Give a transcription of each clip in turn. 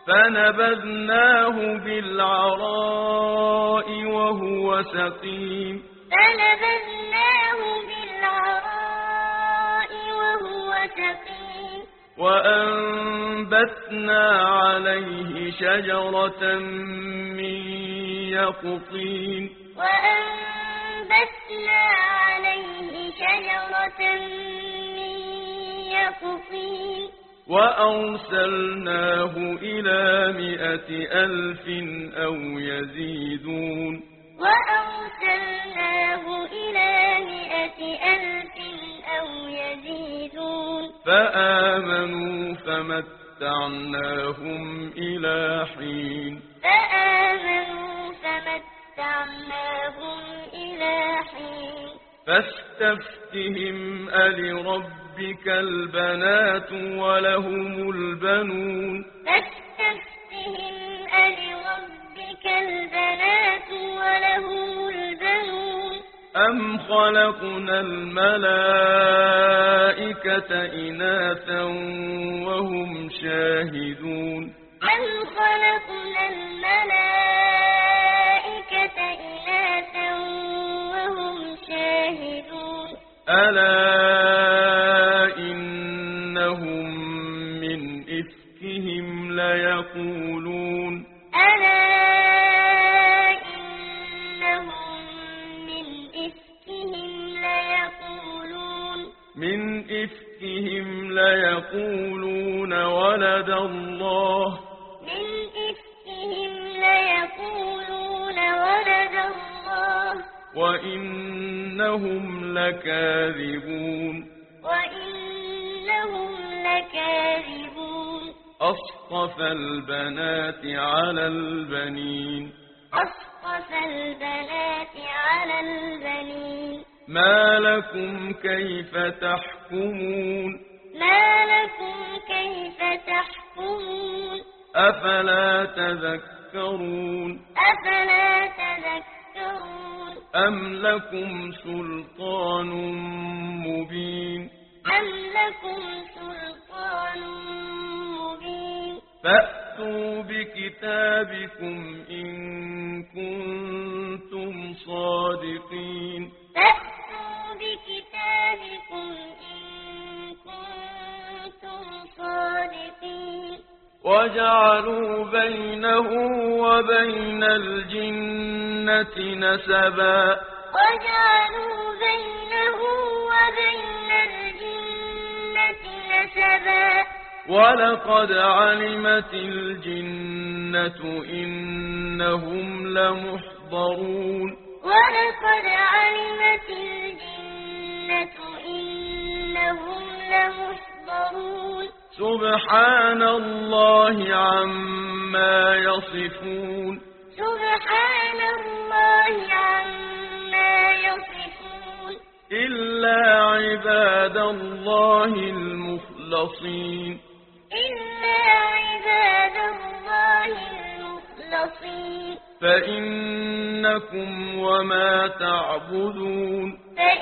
فنبذناه بالعراء وهو سقيم فنبذناه بالعراء وهو سقيم وأنبتنا عليه شجرة من يقطين وأنبتنا عليه شجرة من يقطين وأرسلناه إلى 100,000 أو يزيدون وأرسلناه إلى 100,000 أو يزيدون فآمنوا فمتعناهم إلى حين فآمنوا فمتعناهم إلى حين فاستفتهم ألربك البنات ولهم البنون فاستفتهم ألربك البنات ولهم البنون أم خلقنا الملائكة إناثا وهم شاهدون أم خلقنا الملائكة إناثا وهم شاهدون ألا إنهم من إفكهم ليقولون ألا إنهم من إفكهم ليقولون ولد الله من إفكهم ليقولون ولد الله وإنهم لكاذبون أصطفى البنات على البنين أصطفى البنات على البنين ما لكم كيف تحكمون أفلا تذكرون أم لكم سلطان مبين فأتوا بكتابكم إن كنتم صادقين وجعلوا بينه وبين الجنة نسبا ولقد علمت الجنة إنهم لمحضرون سبحان الله عما يصفون إلا عباد الله المخلصين فإنكم وما تعبدون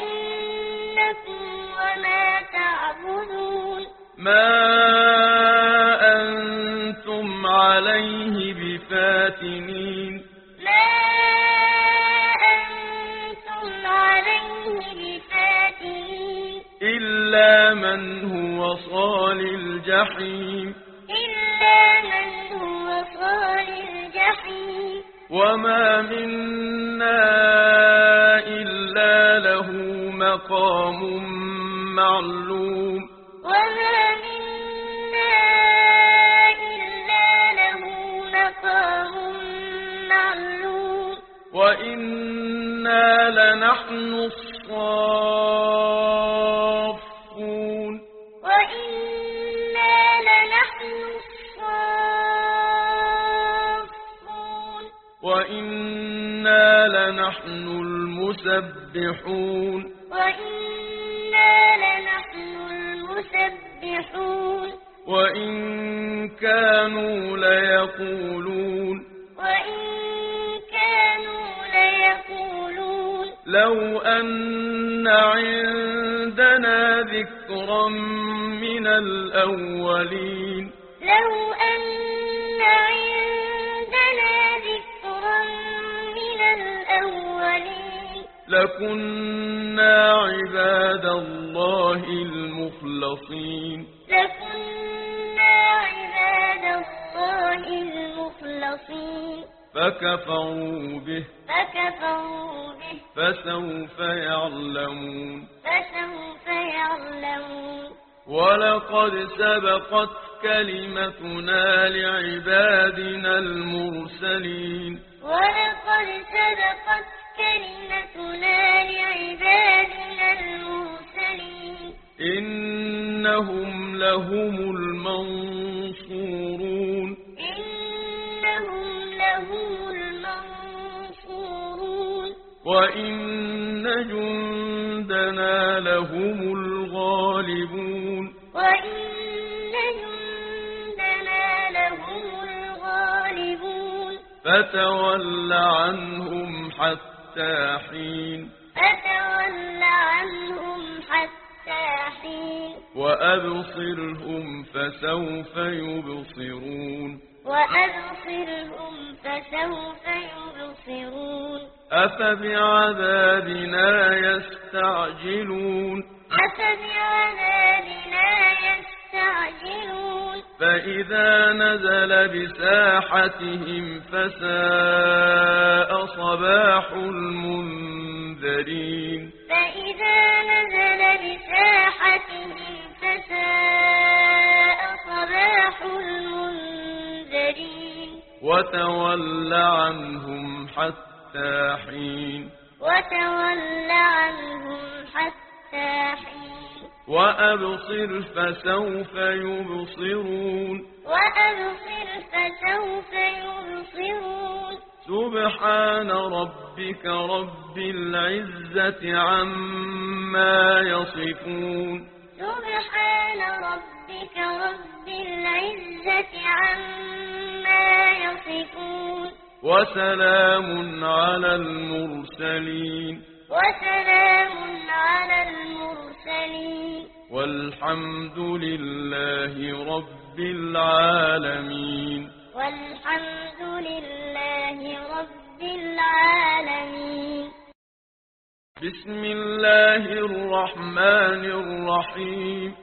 ما أنتم عليه بفاتنين إلا من هو صال الجحيم وما منا إلا له مقام معلوم وإنا لنحن الصافون وإنا لنحن المسبحون وإن كانوا ليقولون لو أن عندنا ذكرا من الأولين لو أن لكنا عباد الله المخلصين فكفروا به فسوف يعلمون ولقد سبقت كلمتنا لعبادنا المرسلين إنهم لهم المنصورون وإن جندنا لهم الغالبون فتول عنهم حتى حين وأبصرهم فسوف يبصرون أفبعذابنا يستعجلون فإذا نزل بساحتهم فساء صباح المنذرين وتول عنهم حتى حين وأبصر فسوف يبصرون سبحان ربك رب العزة عما يصفون وسلام على المرسلين والحمد لله رب العالمين بسم الله الرحمن الرحيم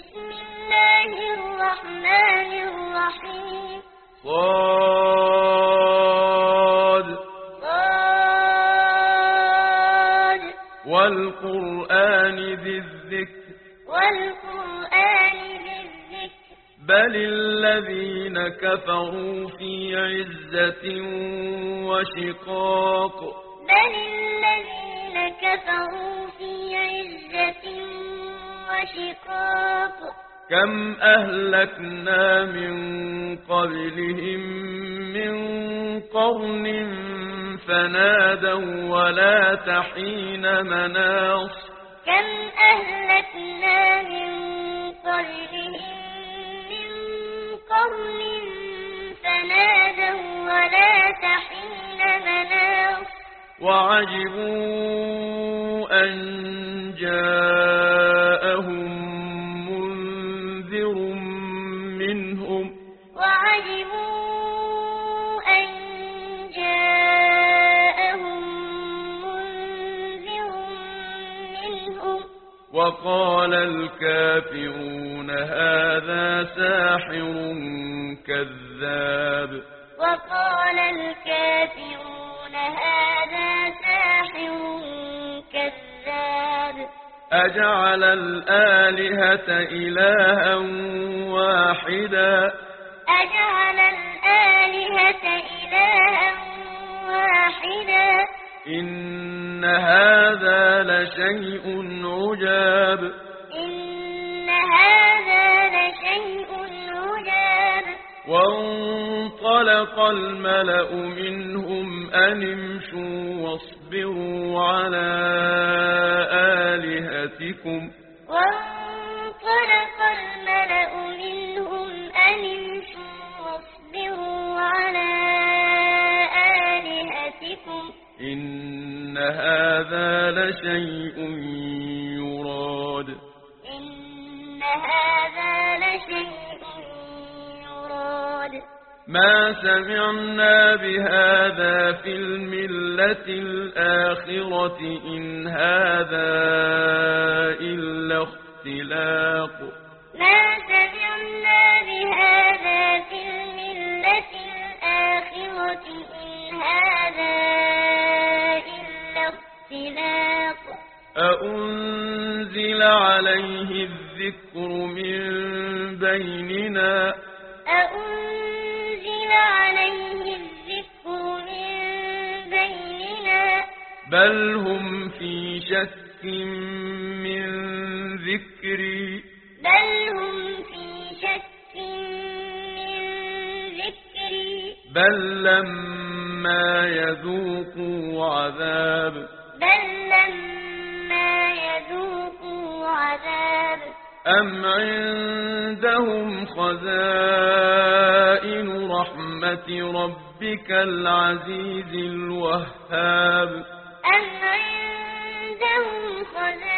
صاد والقرآن ذي الذكر بل الذين كفروا في عزة وشقاق كم أهلكنا من قبلهم من قرن فنادوا ولا تحين مناص وعجبوا أن جاءهم منذر منهم وقال الكافرون هذا ساحر كذاب أجعل الآلهة إلها واحدا إن هذا لشيء عجاب وانطلق الملأ منهم أن امشوا واصبروا على آلهتكم إن هذا لشيء يراد ما سمعنا بهذا في الملة الآخرة إن هذا إلا اختلاق ما سمعنا بهذا في الملة الآخرة إن هذا إلا اختلاق أأنزل عليه الذكر من بيننا أأنزل عليه الذكر من بيننا بل هم في شك من ذكري بل هم في شك من ذكري بل لما يذوقوا عذاب بل لما يذوقوا عذاب أم عندهم خزائن رحمة ربك العزيز الوهاب أم عندهم خزائن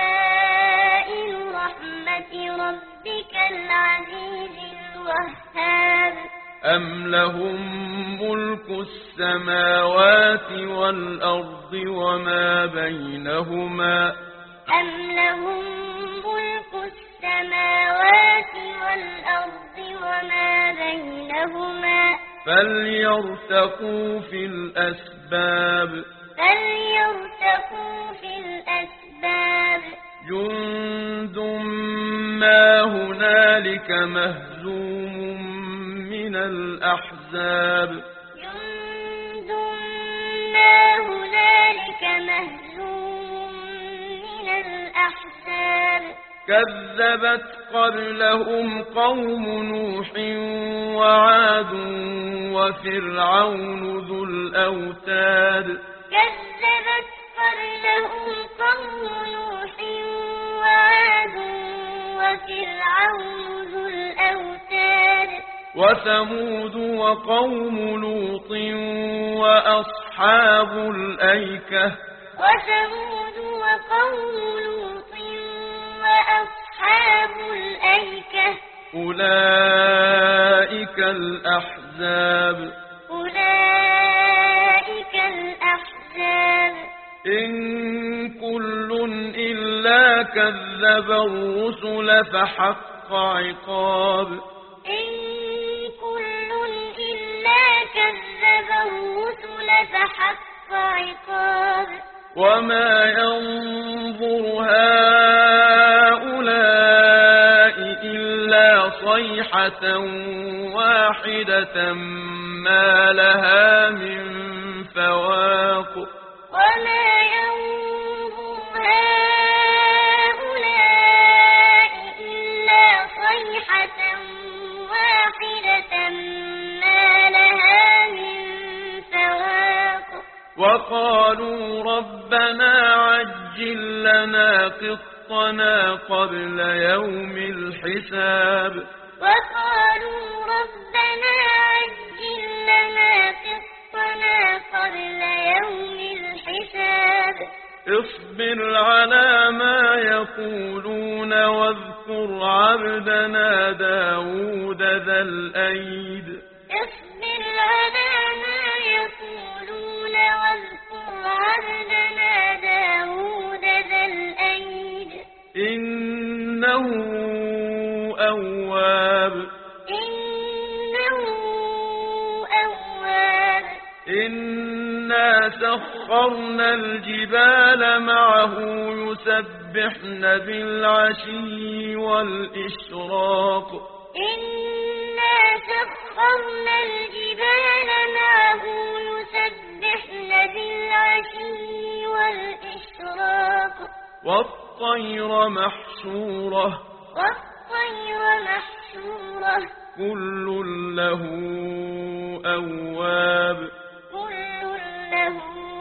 رحمة ربك العزيز الوهاب أم لهم ملك السماوات والأرض وما بينهما أم لهم ملك السماوات والأرض وما بينهما فليرتقوا في الأسباب فليرتقوا في الأسباب جند ما هنالك مهزوم من الأحزاب جند ما هنالك مهزوم من الأحزاب كذبت قبلهم قوم نوح وعاد وفرعون ذو الأوتاد كذبت قبلهم قوم نوح وعاد وفرعون ذو الأوتاد وثمود وقوم لوط وأصحاب الأيكة وثمود وقوم لوط وأصحاب الأيكة أولئك الأحزاب أولئك الأحزاب إن كل إلا كذب الرسل فحق عقاب إن كل إلا كذب الرسل فحق عقاب وما ينظر هؤلاء إلا صيحة واحدة ما لها من فواق وما ينظر هؤلاء إلا صيحة واحدة ما لها من فواق وقالوا ربنا عجل لنا قطنا قبل يوم الحساب وقالوا ربنا عجل لنا قطنا قبل يوم الحساب اصبر على ما يقولون واذكر عبدنا داود ذا الأيد اصبر على ما يقولون واذكر عبدنا داود ذا الأيد إنه أواب إنه أواب إنا سخرنا الجبال معه يسبحن بالعشي والإشراق إنا سخرنا الجبال معه يسبحن بالعشي والإشراق والطير محشورة والطير محشورة كل له أواب كل له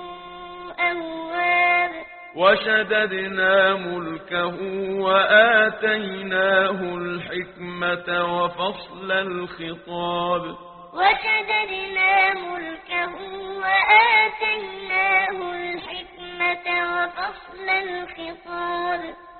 أواب وشددنا ملكه وآتيناه الحكمة وفصل الخطاب وشددنا ملكه وآتيناه الحكمة وفصل الخطاب